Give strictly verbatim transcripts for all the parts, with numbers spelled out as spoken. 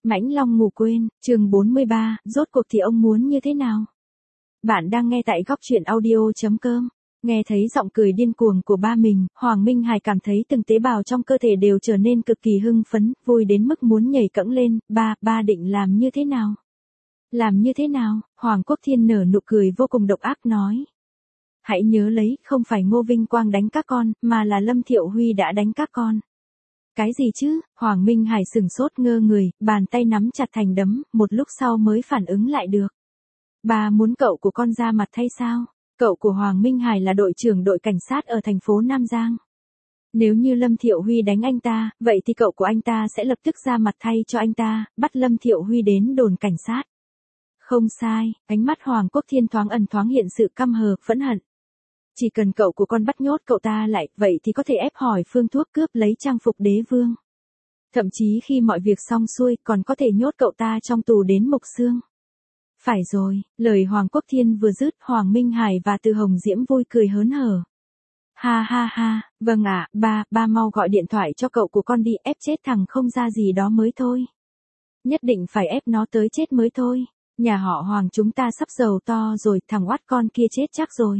Mãnh Long ngủ quên, chương bốn mươi ba, rốt cuộc thì ông muốn như thế nào? Bạn đang nghe tại góc truyện audio chấm com. Nghe thấy giọng cười điên cuồng của ba mình, Hoàng Minh Hải cảm thấy từng tế bào trong cơ thể đều trở nên cực kỳ hưng phấn, vui đến mức muốn nhảy cẫng lên. Ba, ba định làm như thế nào? Làm như thế nào? Hoàng Quốc Thiên nở nụ cười vô cùng độc ác nói. Hãy nhớ lấy, không phải Ngô Vinh Quang đánh các con, mà là Lâm Thiệu Huy đã đánh các con. Cái gì chứ? Hoàng Minh Hải sừng sốt ngơ người, bàn tay nắm chặt thành đấm, một lúc sau mới phản ứng lại được. Bà muốn cậu của con ra mặt thay sao? Cậu của Hoàng Minh Hải là đội trưởng đội cảnh sát ở thành phố Nam Giang. Nếu như Lâm Thiệu Huy đánh anh ta, vậy thì cậu của anh ta sẽ lập tức ra mặt thay cho anh ta, bắt Lâm Thiệu Huy đến đồn cảnh sát. Không sai, ánh mắt Hoàng Quốc Thiên thoáng ẩn thoáng hiện sự căm hờ, phẫn hận. Chỉ cần cậu của con bắt nhốt cậu ta lại, vậy thì có thể ép hỏi phương thuốc cướp lấy trang phục đế vương. Thậm chí khi mọi việc xong xuôi, còn có thể nhốt cậu ta trong tù đến mục xương. Phải rồi, lời Hoàng Quốc Thiên vừa dứt, Hoàng Minh Hải và Từ Hồng Diễm vui cười hớn hở. Ha ha ha, vâng ạ, ba, ba mau gọi điện thoại cho cậu của con đi, ép chết thằng không ra gì đó mới thôi. Nhất định phải ép nó tới chết mới thôi. Nhà họ Hoàng chúng ta sắp giàu to rồi, thằng oát con kia chết chắc rồi.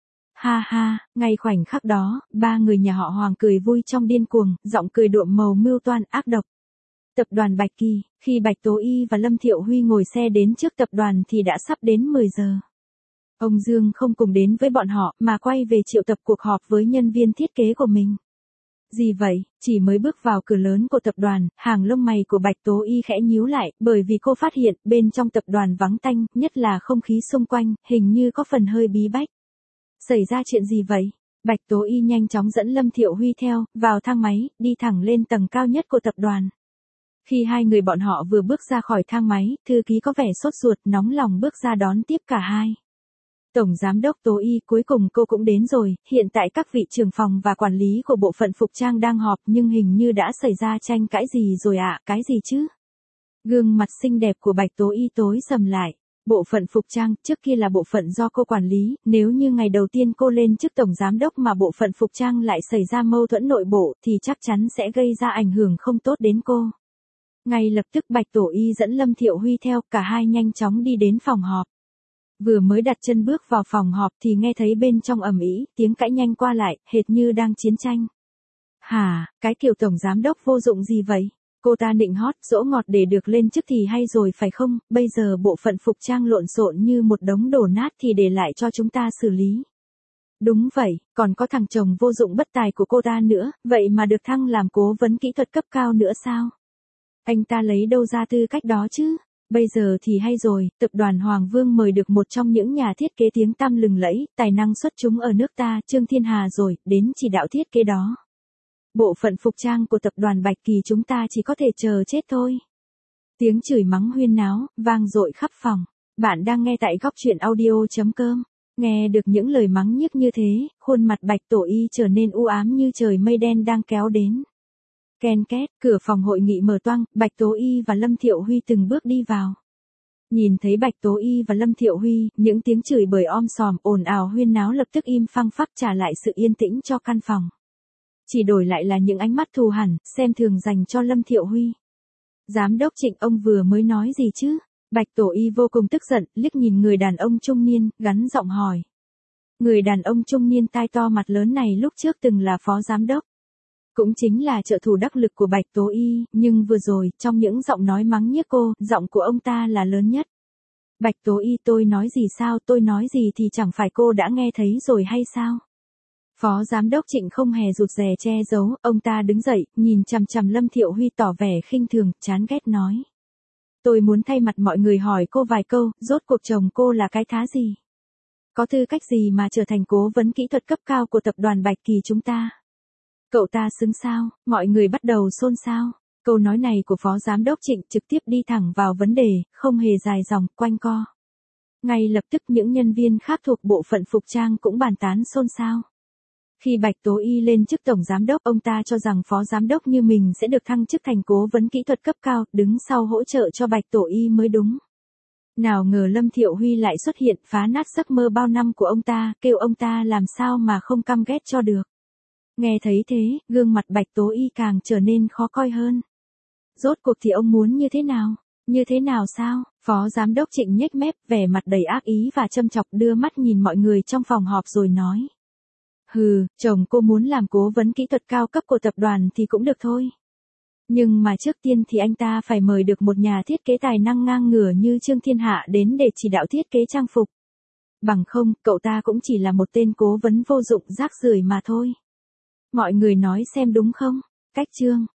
Ha ha, ngay khoảnh khắc đó, ba người nhà họ Hoàng cười vui trong điên cuồng, giọng cười đượm màu mưu toan ác độc. Tập đoàn Bạch Kỳ, khi Bạch Tố Y và Lâm Thiệu Huy ngồi xe đến trước tập đoàn thì đã sắp đến mười giờ. Ông Dương không cùng đến với bọn họ mà quay về triệu tập cuộc họp với nhân viên thiết kế của mình. Gì vậy? Chỉ mới bước vào cửa lớn của tập đoàn, hàng lông mày của Bạch Tố Y khẽ nhíu lại, bởi vì cô phát hiện bên trong tập đoàn vắng tanh, nhất là không khí xung quanh, hình như có phần hơi bí bách. Xảy ra chuyện gì vậy? Bạch Tố Y nhanh chóng dẫn Lâm Thiệu Huy theo, vào thang máy, đi thẳng lên tầng cao nhất của tập đoàn. Khi hai người bọn họ vừa bước ra khỏi thang máy, thư ký có vẻ sốt ruột, nóng lòng bước ra đón tiếp cả hai. Tổng Giám đốc Tố Y, cuối cùng cô cũng đến rồi, hiện tại các vị trưởng phòng và quản lý của bộ phận phục trang đang họp nhưng hình như đã xảy ra tranh cãi gì rồi ạ, à? Cái gì chứ? Gương mặt xinh đẹp của Bạch Tố Y tối sầm lại. Bộ phận phục trang, trước kia là bộ phận do cô quản lý, nếu như ngày đầu tiên cô lên chức tổng giám đốc mà bộ phận phục trang lại xảy ra mâu thuẫn nội bộ thì chắc chắn sẽ gây ra ảnh hưởng không tốt đến cô. Ngay lập tức Bạch Tố Y dẫn Lâm Thiệu Huy theo, cả hai nhanh chóng đi đến phòng họp. Vừa mới đặt chân bước vào phòng họp thì nghe thấy bên trong ầm ĩ, tiếng cãi nhanh qua lại, hệt như đang chiến tranh. Hả, cái kiểu tổng giám đốc vô dụng gì vậy? Cô ta nịnh hót, dỗ ngọt để được lên chức thì hay rồi phải không, bây giờ bộ phận phục trang lộn xộn như một đống đổ nát thì để lại cho chúng ta xử lý. Đúng vậy, còn có thằng chồng vô dụng bất tài của cô ta nữa, vậy mà được thăng làm cố vấn kỹ thuật cấp cao nữa sao? Anh ta lấy đâu ra tư cách đó chứ? Bây giờ thì hay rồi, tập đoàn Hoàng Vương mời được một trong những nhà thiết kế tiếng tăm lừng lẫy, tài năng xuất chúng ở nước ta, Trương Thiên Hà rồi, đến chỉ đạo thiết kế đó. Bộ phận phục trang của tập đoàn Bạch Kỳ chúng ta chỉ có thể chờ chết thôi. Tiếng chửi mắng huyên náo, vang dội khắp phòng. Bạn đang nghe tại góc truyện audio chấm com. Nghe được những lời mắng nhiếc như thế, khuôn mặt Bạch Tố Y trở nên u ám như trời mây đen đang kéo đến. Ken két, cửa phòng hội nghị mở toang, Bạch Tố Y và Lâm Thiệu Huy từng bước đi vào. Nhìn thấy Bạch Tố Y và Lâm Thiệu Huy, những tiếng chửi bới om sòm ồn ào huyên náo lập tức im phăng phắc trả lại sự yên tĩnh cho căn phòng. Chỉ đổi lại là những ánh mắt thù hằn, xem thường dành cho Lâm Thiệu Huy. Giám đốc Trịnh, ông vừa mới nói gì chứ? Bạch Tố Y vô cùng tức giận, liếc nhìn người đàn ông trung niên, gắn giọng hỏi. Người đàn ông trung niên tai to mặt lớn này lúc trước từng là phó giám đốc. Cũng chính là trợ thủ đắc lực của Bạch Tố Y, nhưng vừa rồi, trong những giọng nói mắng nhiếc cô, giọng của ông ta là lớn nhất. Bạch Tố Y, tôi nói gì sao, tôi nói gì thì chẳng phải cô đã nghe thấy rồi hay sao? Phó giám đốc Trịnh không hề rụt rè che giấu, ông ta đứng dậy, nhìn chằm chằm Lâm Thiệu Huy tỏ vẻ khinh thường, chán ghét nói. Tôi muốn thay mặt mọi người hỏi cô vài câu, rốt cuộc chồng cô là cái thá gì? Có tư cách gì mà trở thành cố vấn kỹ thuật cấp cao của tập đoàn Bạch Kỳ chúng ta? Cậu ta xứng sao? Mọi người bắt đầu xôn xao. Câu nói này của Phó Giám đốc Trịnh trực tiếp đi thẳng vào vấn đề, không hề dài dòng, quanh co. Ngay lập tức những nhân viên khác thuộc bộ phận phục trang cũng bàn tán xôn xao. Khi Bạch Tố Y lên chức tổng giám đốc, ông ta cho rằng phó giám đốc như mình sẽ được thăng chức thành cố vấn kỹ thuật cấp cao, đứng sau hỗ trợ cho Bạch Tố Y mới đúng. Nào ngờ Lâm Thiệu Huy lại xuất hiện, phá nát giấc mơ bao năm của ông ta, kêu ông ta làm sao mà không căm ghét cho được. Nghe thấy thế, gương mặt Bạch Tố Y càng trở nên khó coi hơn. Rốt cuộc thì ông muốn như thế nào? Như thế nào sao? Phó giám đốc Trịnh nhếch mép, vẻ mặt đầy ác ý và châm chọc, đưa mắt nhìn mọi người trong phòng họp rồi nói. Hừ, chồng cô muốn làm cố vấn kỹ thuật cao cấp của tập đoàn thì cũng được thôi. Nhưng mà trước tiên thì anh ta phải mời được một nhà thiết kế tài năng ngang ngửa như Trương Thiên Hạ đến để chỉ đạo thiết kế trang phục. Bằng không, cậu ta cũng chỉ là một tên cố vấn vô dụng rác rưởi mà thôi. Mọi người nói xem đúng không? Cách Trương